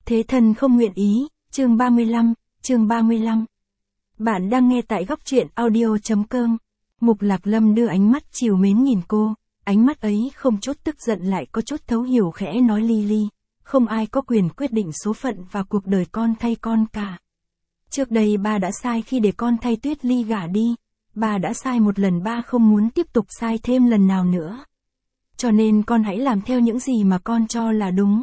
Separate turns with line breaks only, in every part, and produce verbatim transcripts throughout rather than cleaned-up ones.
Thế thân không nguyện ý, chương ba mươi lăm, chương ba mươi lăm. Bạn đang nghe tại góc truyện audio.com. Mục Lạc Lâm đưa ánh mắt trìu mến nhìn cô, ánh mắt ấy không chút tức giận lại có chút thấu hiểu khẽ nói Ly, không ai có quyền quyết định số phận và cuộc đời con thay con cả. Trước đây ba đã sai khi để con thay Tuyết Ly gả đi, ba đã sai một lần, ba không muốn tiếp tục sai thêm lần nào nữa. Cho nên con hãy làm theo những gì mà con cho là đúng.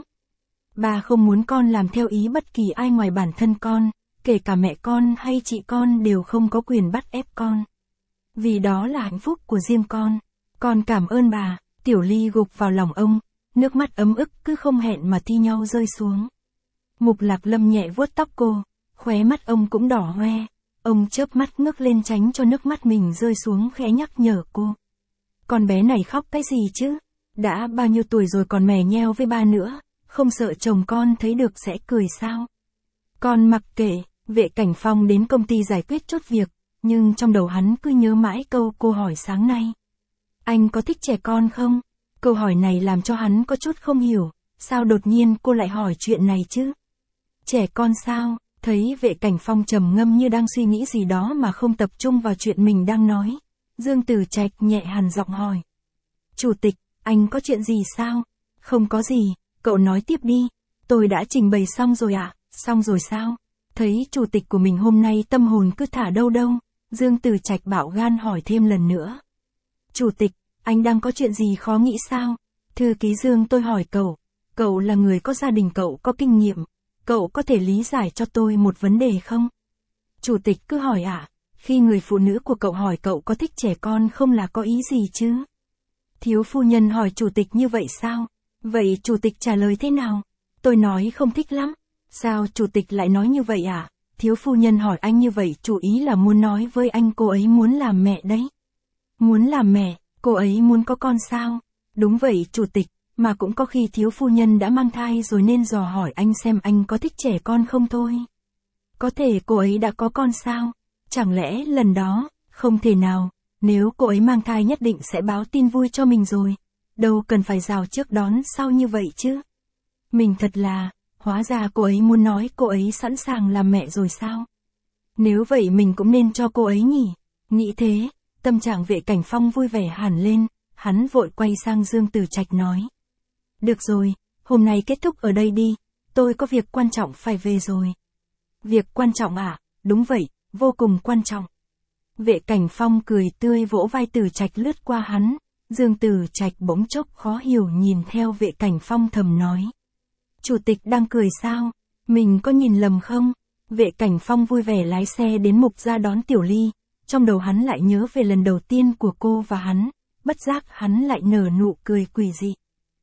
Ba không muốn con làm theo ý bất kỳ ai ngoài bản thân con, kể cả mẹ con hay chị con đều không có quyền bắt ép con. Vì đó là hạnh phúc của riêng con. Con cảm ơn bà. Tiểu Ly gục vào lòng ông, nước mắt ấm ức cứ không hẹn mà thi nhau rơi xuống. Mục Lạc Lâm nhẹ vuốt tóc cô, khóe mắt ông cũng đỏ hoe. Ông chớp mắt ngước lên tránh cho nước mắt mình rơi xuống, khẽ nhắc nhở cô. Con bé này khóc cái gì chứ? Đã bao nhiêu tuổi rồi còn mè nheo với ba nữa, không sợ chồng con thấy được sẽ cười sao? Con mặc kệ. Vệ Cảnh Phong đến công ty giải quyết chút việc, nhưng trong đầu hắn cứ nhớ mãi câu cô hỏi sáng nay. Anh có thích trẻ con không? Câu hỏi này làm cho hắn có chút không hiểu, sao đột nhiên cô lại hỏi chuyện này chứ? Trẻ con sao? Thấy Vệ Cảnh Phong trầm ngâm như đang suy nghĩ gì đó mà không tập trung vào chuyện mình đang nói, Dương Tử Trạch nhẹ hằn giọng hỏi. Chủ tịch, anh có chuyện gì sao? Không có gì, cậu nói tiếp đi. Tôi đã trình bày xong rồi ạ. À? Xong rồi sao? Thấy chủ tịch của mình hôm nay tâm hồn cứ thả đâu đâu, Dương Tử Trạch bạo gan hỏi thêm lần nữa. Chủ tịch, anh đang có chuyện gì khó nghĩ sao? Thư ký Dương, tôi hỏi cậu, cậu là người có gia đình, cậu có kinh nghiệm, cậu có thể lý giải cho tôi một vấn đề không? Chủ tịch cứ hỏi ạ, à, khi người phụ nữ của cậu hỏi cậu có thích trẻ con không là có ý gì chứ? Thiếu phu nhân hỏi chủ tịch như vậy sao? Vậy chủ tịch trả lời thế nào? Tôi nói không thích lắm. Sao chủ tịch lại nói như vậy à? Thiếu phu nhân hỏi anh như vậy chủ ý là muốn nói với anh cô ấy muốn làm mẹ đấy. Muốn làm mẹ, cô ấy muốn có con sao? Đúng vậy chủ tịch, mà cũng có khi thiếu phu nhân đã mang thai rồi nên dò hỏi anh xem anh có thích trẻ con không thôi. Có thể cô ấy đã có con sao? Chẳng lẽ lần đó, không thể nào, nếu cô ấy mang thai nhất định sẽ báo tin vui cho mình rồi. Đâu cần phải rào trước đón sau như vậy chứ. Mình thật là... Hóa ra cô ấy muốn nói cô ấy sẵn sàng làm mẹ rồi sao? Nếu vậy mình cũng nên cho cô ấy nhỉ? Nghĩ thế, tâm trạng Vệ Cảnh Phong vui vẻ hẳn lên, hắn vội quay sang Dương Tử Trạch nói. Được rồi, hôm nay kết thúc ở đây đi, tôi có việc quan trọng phải về rồi. Việc quan trọng à? Đúng vậy, vô cùng quan trọng. Vệ Cảnh Phong cười tươi vỗ vai Tử Trạch lướt qua hắn, Dương Tử Trạch bỗng chốc khó hiểu nhìn theo Vệ Cảnh Phong thầm nói. Chủ tịch đang cười sao? Mình có nhìn lầm không? Vệ Cảnh Phong vui vẻ lái xe đến Mục gia đón Tiểu Ly, trong đầu hắn lại nhớ về lần đầu tiên của cô và hắn, bất giác hắn lại nở nụ cười quỷ dị.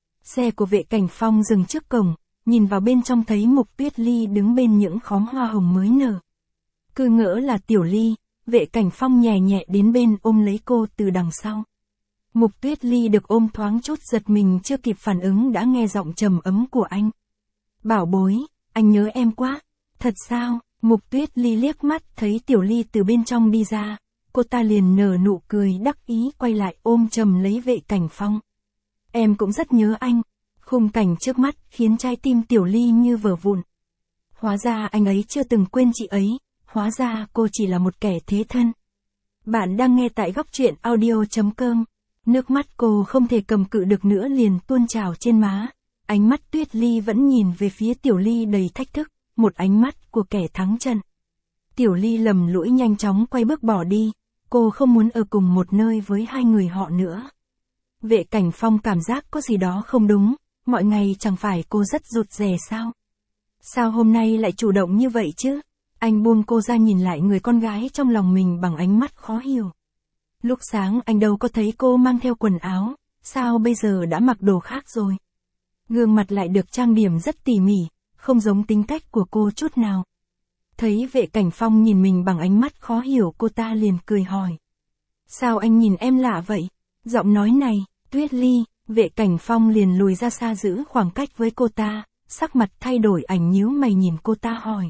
Xe của Vệ Cảnh Phong dừng trước cổng, nhìn vào bên trong thấy Mục Tuyết Ly đứng bên những khóm hoa hồng mới nở. Cứ ngỡ là Tiểu Ly, Vệ Cảnh Phong nhẹ nhẹ đến bên ôm lấy cô từ đằng sau. Mục Tuyết Ly được ôm thoáng chút giật mình, chưa kịp phản ứng đã nghe giọng trầm ấm của anh. Bảo bối, anh nhớ em quá. Thật sao? Mục Tuyết Ly liếc mắt thấy Tiểu Ly từ bên trong đi ra, cô ta liền nở nụ cười đắc ý quay lại ôm chầm lấy Vệ Cảnh Phong. Em cũng rất nhớ anh. Khung cảnh trước mắt khiến trái tim Tiểu Ly như vỡ vụn. Hóa ra anh ấy chưa từng quên chị ấy, hóa ra cô chỉ là một kẻ thế thân. Bạn đang nghe tại góc truyện audio.com. Nước mắt cô không thể cầm cự được nữa liền tuôn trào trên má. Ánh mắt Tuyết Ly vẫn nhìn về phía Tiểu Ly đầy thách thức, một ánh mắt của kẻ thắng trận. Tiểu Ly lầm lũi nhanh chóng quay bước bỏ đi, cô không muốn ở cùng một nơi với hai người họ nữa. Vệ Cảnh Phong cảm giác có gì đó không đúng, mọi ngày chẳng phải cô rất rụt rè sao? Sao hôm nay lại chủ động như vậy chứ? Anh buông cô ra nhìn lại người con gái trong lòng mình bằng ánh mắt khó hiểu. Lúc sáng anh đâu có thấy cô mang theo quần áo, sao bây giờ đã mặc đồ khác rồi? Gương mặt lại được trang điểm rất tỉ mỉ, không giống tính cách của cô chút nào. Thấy Vệ Cảnh Phong nhìn mình bằng ánh mắt khó hiểu, cô ta liền cười hỏi. Sao anh nhìn em lạ vậy? Giọng nói này, Tuyết Ly, Vệ Cảnh Phong liền lùi ra xa giữ khoảng cách với cô ta, sắc mặt thay đổi, ảnh nhíu mày nhìn cô ta hỏi.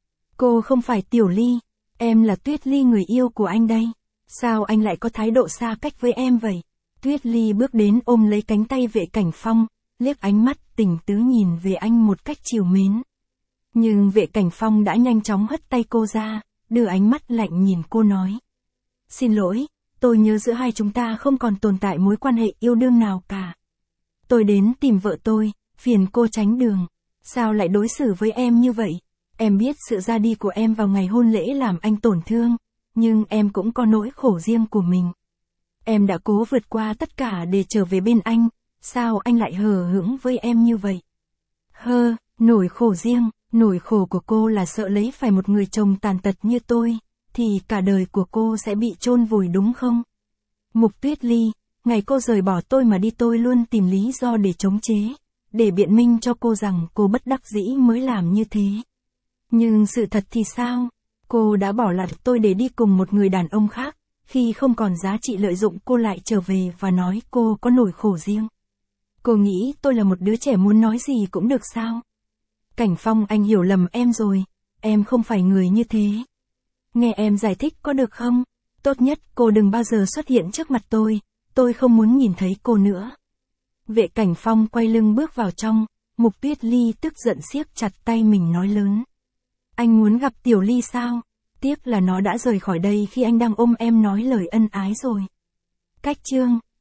Cô không phải Tiểu Ly, em là Tuyết Ly người yêu của anh đây. Sao anh lại có thái độ xa cách với em vậy? Tuyết Ly bước đến ôm lấy cánh tay Vệ Cảnh Phong, liếc ánh mắt tình tứ nhìn về anh một cách trìu mến. Nhưng Vệ Cảnh Phong đã nhanh chóng hất tay cô ra, đưa ánh mắt lạnh nhìn cô nói. Xin lỗi, tôi nhớ giữa hai chúng ta không còn tồn tại mối quan hệ yêu đương nào cả. Tôi đến tìm vợ tôi, phiền cô tránh đường. Sao lại đối xử với em như vậy? Em biết sự ra đi của em vào ngày hôn lễ làm anh tổn thương, nhưng em cũng có nỗi khổ riêng của mình. Em đã cố vượt qua tất cả để trở về bên anh, sao anh lại hờ hững với em như vậy? Hơ, nỗi khổ riêng, nỗi khổ của cô là sợ lấy phải một người chồng tàn tật như tôi, thì cả đời của cô sẽ bị chôn vùi đúng không? Mục Tuyết Ly, ngày cô rời bỏ tôi mà đi tôi luôn tìm lý do để chống chế, để biện minh cho cô rằng cô bất đắc dĩ mới làm như thế. Nhưng sự thật thì sao? Cô đã bỏ lặt tôi để đi cùng một người đàn ông khác, khi không còn giá trị lợi dụng cô lại trở về và nói cô có nỗi khổ riêng. Cô nghĩ tôi là một đứa trẻ muốn nói gì cũng được sao? Cảnh Phong, anh hiểu lầm em rồi, em không phải người như thế. Nghe em giải thích có được không? Tốt nhất cô đừng bao giờ xuất hiện trước mặt tôi, tôi không muốn nhìn thấy cô nữa. Vệ Cảnh Phong quay lưng bước vào trong, Mục Tuyết Ly tức giận siết chặt tay mình nói lớn. Anh muốn gặp Tiểu Ly sao? Tiếc là nó đã rời khỏi đây khi anh đang ôm em nói lời ân ái rồi. Cách chương